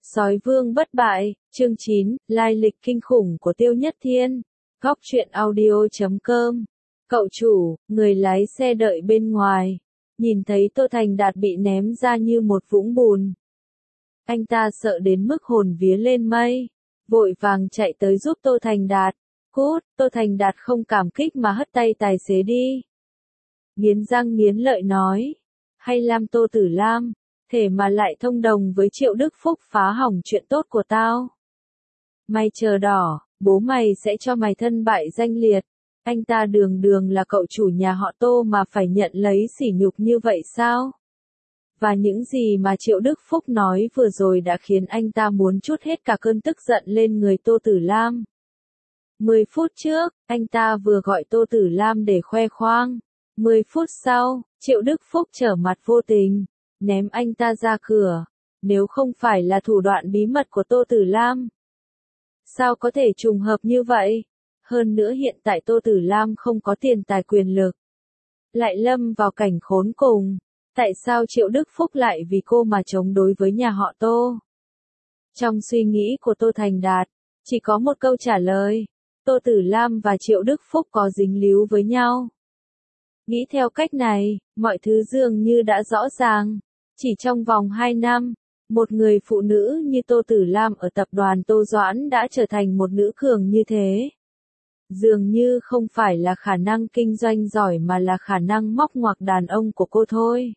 Sói vương bất bại, chương 9, lai lịch kinh khủng của Tiêu Nhất Thiên. Góc truyện audio.com. Cậu chủ, người lái xe đợi bên ngoài. Nhìn thấy Tô Thành Đạt bị ném ra như một vũng bùn. Anh ta sợ đến mức hồn vía lên mây. Vội vàng chạy tới giúp Tô Thành Đạt. Cút, Tô Thành Đạt không cảm kích mà hất tay tài xế đi. Nghiến răng nghiến lợi nói. Hay Lam Tô Tử Lam. Thể mà lại thông đồng với Triệu Đức Phúc phá hỏng chuyện tốt của tao. Mày chờ đỏ, bố mày sẽ cho mày thân bại danh liệt. Anh ta đường đường là cậu chủ nhà họ Tô mà phải nhận lấy sỉ nhục như vậy sao? Và những gì mà Triệu Đức Phúc nói vừa rồi đã khiến anh ta muốn trút hết cả cơn tức giận lên người Tô Tử Lam. 10 phút trước, anh ta vừa gọi Tô Tử Lam để khoe khoang. 10 phút sau, Triệu Đức Phúc trở mặt vô tình, ném anh ta ra cửa. Nếu không phải là thủ đoạn bí mật của Tô Tử Lam, sao có thể trùng hợp như vậy? Hơn nữa hiện tại Tô Tử Lam không có tiền tài quyền lực, lại lâm vào cảnh khốn cùng. Tại sao Triệu Đức Phúc lại vì cô mà chống đối với nhà họ Tô? Trong suy nghĩ của Tô Thành Đạt, chỉ có một câu trả lời. Tô Tử Lam và Triệu Đức Phúc có dính líu với nhau. Nghĩ theo cách này, mọi thứ dường như đã rõ ràng. Chỉ trong vòng 2 năm, một người phụ nữ như Tô Tử Lam ở tập đoàn Tô Doãn đã trở thành một nữ cường như thế. Dường như không phải là khả năng kinh doanh giỏi mà là khả năng móc ngoặc đàn ông của cô thôi.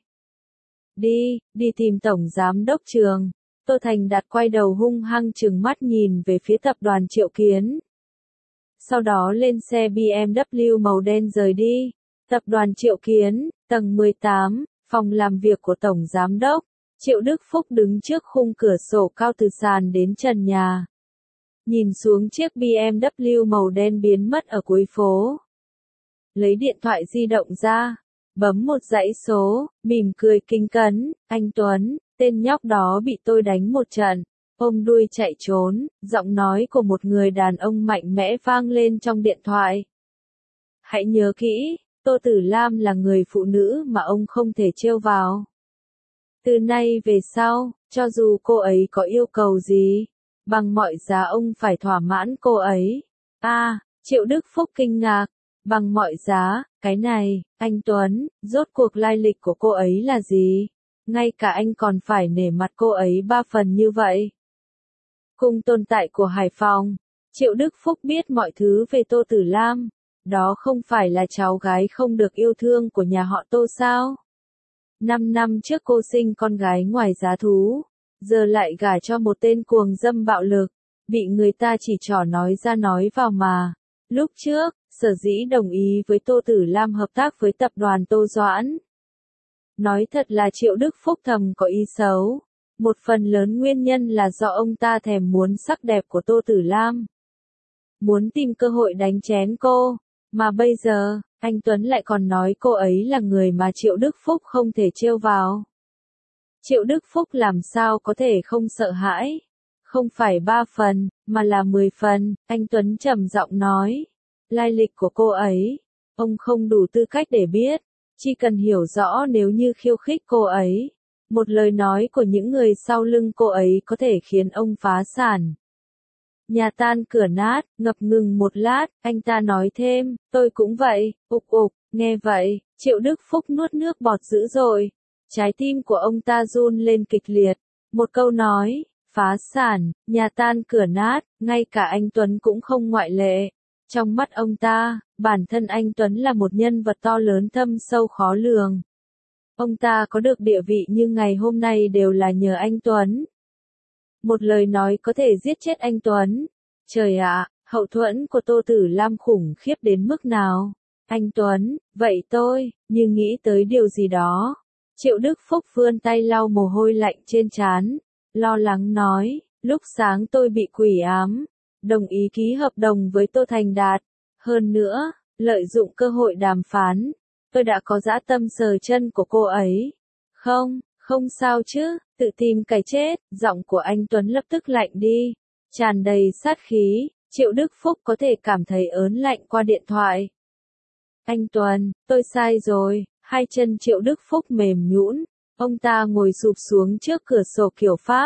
Đi tìm Tổng Giám Đốc Trường. Tô Thành Đạt quay đầu hung hăng trừng mắt nhìn về phía tập đoàn Triệu Kiến. Sau đó lên xe BMW màu đen rời đi. Tập đoàn Triệu Kiến, tầng 18, phòng làm việc của Tổng Giám Đốc. Triệu Đức Phúc đứng trước khung cửa sổ cao từ sàn đến trần nhà. Nhìn xuống chiếc BMW màu đen biến mất ở cuối phố. Lấy điện thoại di động ra, bấm một dãy số, mỉm cười kính cẩn. Anh Tuấn, tên nhóc đó bị tôi đánh một trận, ôm đuôi chạy trốn. Giọng nói của một người đàn ông mạnh mẽ vang lên trong điện thoại. Hãy nhớ kỹ, Tô Tử Lam là người phụ nữ mà ông không thể trêu vào. Từ nay về sau, cho dù cô ấy có yêu cầu gì, bằng mọi giá ông phải thỏa mãn cô ấy. Triệu Đức Phúc kinh ngạc. Bằng mọi giá, cái này, anh Tuấn, rốt cuộc lai lịch của cô ấy là gì? Ngay cả anh còn phải nể mặt cô ấy 3 phần như vậy. Cùng tồn tại của Hải Phòng, Triệu Đức Phúc biết mọi thứ về Tô Tử Lam. Đó không phải là cháu gái không được yêu thương của nhà họ Tô sao? 5 năm trước cô sinh con gái ngoài giá thú, giờ lại gả cho một tên cuồng dâm bạo lực, bị người ta chỉ trỏ nói ra nói vào mà. Lúc trước, sở dĩ đồng ý với Tô Tử Lam hợp tác với tập đoàn Tô Doãn. Nói thật là Triệu Đức Phúc thầm có ý xấu. Một phần lớn nguyên nhân là do ông ta thèm muốn sắc đẹp của Tô Tử Lam. Muốn tìm cơ hội đánh chén cô. Mà bây giờ, anh Tuấn lại còn nói cô ấy là người mà Triệu Đức Phúc không thể trêu vào. Triệu Đức Phúc làm sao có thể không sợ hãi? Không phải 3 phần, mà là 10 phần, anh Tuấn trầm giọng nói. Lai lịch của cô ấy, ông không đủ tư cách để biết. Chỉ cần hiểu rõ nếu như khiêu khích cô ấy, một lời nói của những người sau lưng cô ấy có thể khiến ông phá sản. Nhà tan cửa nát, ngập ngừng một lát, anh ta nói thêm, tôi cũng vậy. Nghe vậy, Triệu Đức Phúc nuốt nước bọt dữ dội. Trái tim của ông ta run lên kịch liệt. Một câu nói, phá sản, nhà tan cửa nát, ngay cả anh Tuấn cũng không ngoại lệ. Trong mắt ông ta, bản thân anh Tuấn là một nhân vật to lớn thâm sâu khó lường. Ông ta có được địa vị như ngày hôm nay đều là nhờ anh Tuấn. Một lời nói có thể giết chết anh Tuấn. Trời ạ, hậu thuẫn của Tô Tử Lam khủng khiếp đến mức nào? Anh Tuấn, vậy tôi, như nghĩ tới điều gì đó. Triệu Đức Phúc vươn tay lau mồ hôi lạnh trên trán, lo lắng nói, lúc sáng tôi bị quỷ ám, đồng ý ký hợp đồng với Tô Thành Đạt. Hơn nữa, lợi dụng cơ hội đàm phán, tôi đã có dã tâm sờ chân của cô ấy. Không sao chứ, tự tìm cái chết. Giọng của anh Tuấn lập tức lạnh đi, tràn đầy sát khí. Triệu Đức Phúc có thể cảm thấy ớn lạnh qua điện thoại. Anh Tuấn, tôi sai rồi. Hai chân Triệu Đức Phúc mềm nhũn, ông ta ngồi sụp xuống trước cửa sổ kiểu Pháp,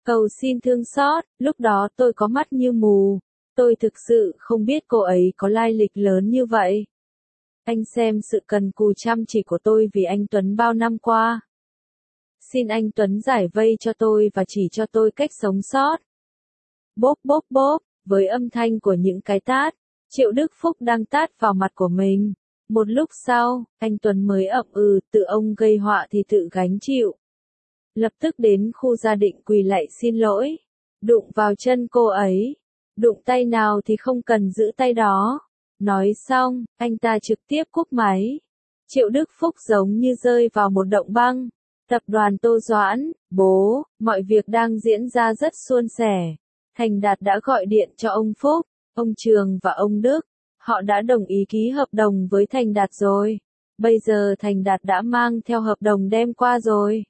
Cầu xin thương xót, lúc đó tôi có mắt như mù. Tôi thực sự không biết cô ấy có lai lịch lớn như vậy. Anh xem sự cần cù chăm chỉ của tôi vì anh Tuấn bao năm qua. Xin anh Tuấn giải vây cho tôi và chỉ cho tôi cách sống sót. Bốp bốp bốp, với âm thanh của những cái tát, Triệu Đức Phúc đang tát vào mặt của mình. Một lúc sau, anh Tuấn mới ậm ừ, tự ông gây họa thì tự gánh chịu. Lập tức đến khu gia định quỳ lạy xin lỗi. Đụng vào chân cô ấy. Đụng tay nào thì không cần giữ tay đó. Nói xong, anh ta trực tiếp cúp máy. Triệu Đức Phúc giống như rơi vào một động băng. Tập đoàn Tô Doãn, bố, mọi việc đang diễn ra rất suôn sẻ. Thành Đạt đã gọi điện cho ông Phúc, ông Trường và ông Đức. Họ đã đồng ý ký hợp đồng với Thành Đạt rồi. Bây giờ Thành Đạt đã mang theo hợp đồng đem qua rồi.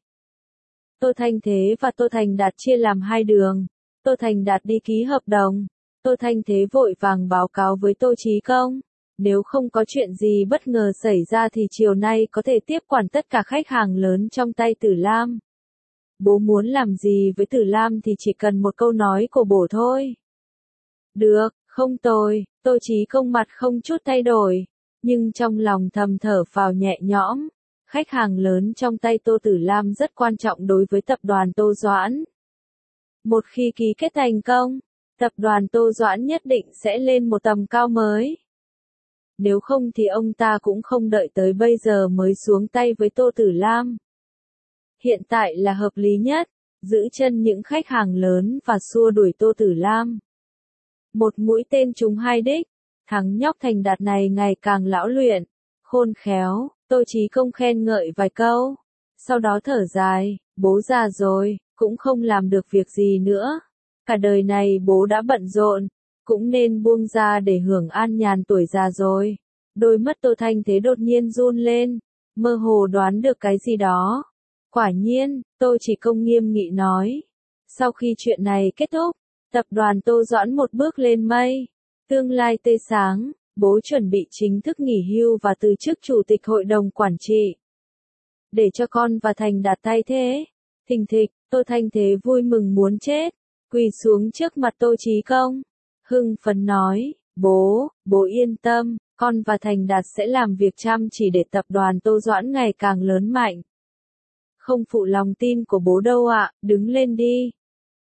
Tô Thanh Thế và Tô Thành Đạt chia làm hai đường. Tô Thành Đạt đi ký hợp đồng. Tô Thanh Thế vội vàng báo cáo với Tô Chí Công. Nếu không có chuyện gì bất ngờ xảy ra thì chiều nay có thể tiếp quản tất cả khách hàng lớn trong tay Tử Lam. Bố muốn làm gì với Tử Lam thì chỉ cần một câu nói của bố thôi. Được, không tồi, Tô Chí Công mặt không chút thay đổi, nhưng trong lòng thầm thở phào nhẹ nhõm. Khách hàng lớn trong tay Tô Tử Lam rất quan trọng đối với tập đoàn Tô Doãn. Một khi ký kết thành công, tập đoàn Tô Doãn nhất định sẽ lên một tầm cao mới. Nếu không thì ông ta cũng không đợi tới bây giờ mới xuống tay với Tô Tử Lam. Hiện tại là hợp lý nhất, giữ chân những khách hàng lớn và xua đuổi Tô Tử Lam. Một mũi tên trúng hai đích, thằng nhóc Thành Đạt này ngày càng lão luyện, khôn khéo, Tô Chí Công khen ngợi vài câu. Sau đó thở dài, bố già rồi, cũng không làm được việc gì nữa. Cả đời này bố đã bận rộn, cũng nên buông ra để hưởng an nhàn tuổi già rồi. Đôi mắt Tô Thanh Thế đột nhiên run lên, mơ hồ đoán được cái gì đó. Quả nhiên, Tô Chí Công nghiêm nghị nói. Sau khi chuyện này kết thúc, tập đoàn Tô Doãn một bước lên mây. Tương lai tươi sáng, bố chuẩn bị chính thức nghỉ hưu và từ chức chủ tịch hội đồng quản trị. Để cho con và Thành Đạt thay thế. Thình thịch, Tô Thanh Thế vui mừng muốn chết, quỳ xuống trước mặt Tô Chí Công. Hưng phấn nói, bố yên tâm, con và Thành Đạt sẽ làm việc chăm chỉ để tập đoàn Tô Doãn ngày càng lớn mạnh. Không phụ lòng tin của bố đâu ạ, đứng lên đi.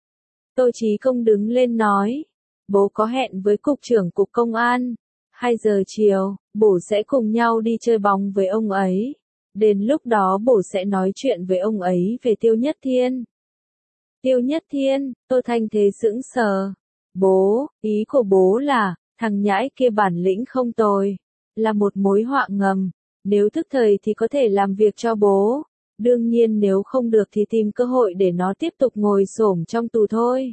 Tô Chí Công đứng lên nói, bố có hẹn với cục trưởng cục công an. 2 giờ chiều, bố sẽ cùng nhau đi chơi bóng với ông ấy. Đến lúc đó bố sẽ nói chuyện với ông ấy về Tiêu Nhất Thiên. Tiêu Nhất Thiên, Tô Thanh Thế sững sờ. Bố, ý của bố là, thằng nhãi kia bản lĩnh không tồi, là một mối họa ngầm. Nếu thức thời thì có thể làm việc cho bố. Đương nhiên nếu không được thì tìm cơ hội để nó tiếp tục ngồi xổm trong tù thôi.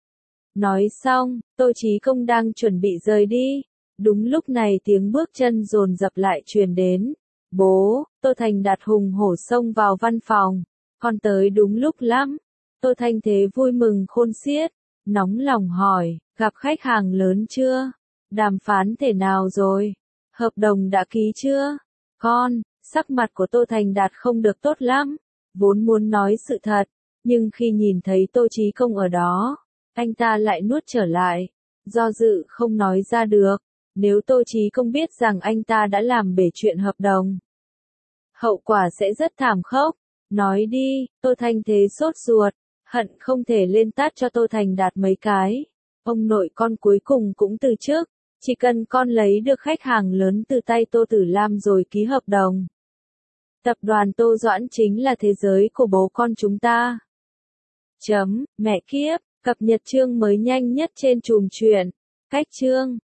Nói xong, Tô Chí Công đang chuẩn bị rời đi. Đúng lúc này tiếng bước chân dồn dập lại truyền đến. Bố, Tô Thành Đạt hùng hổ xông vào văn phòng. Con tới đúng lúc lắm. Tô Thanh Thế vui mừng khôn xiết. Nóng lòng hỏi, gặp khách hàng lớn chưa? Đàm phán thế nào rồi? Hợp đồng đã ký chưa? Con, sắc mặt của Tô Thành Đạt không được tốt lắm. Vốn muốn nói sự thật, nhưng khi nhìn thấy Tô Chí Công ở đó, anh ta lại nuốt trở lại. Do dự không nói ra được. Nếu Tô Chí Công biết rằng anh ta đã làm bể chuyện hợp đồng, hậu quả sẽ rất thảm khốc. Nói đi, Tô Thanh Thế sốt ruột, hận không thể lên tát cho Tô Thành Đạt mấy cái. Ông nội con cuối cùng cũng từ chức, chỉ cần con lấy được khách hàng lớn từ tay Tô Tử Lam rồi ký hợp đồng. Tập đoàn Tô Doãn chính là thế giới của bố con chúng ta. Mẹ kiếp, cập nhật chương mới nhanh nhất trên chùm chuyện. Cách chương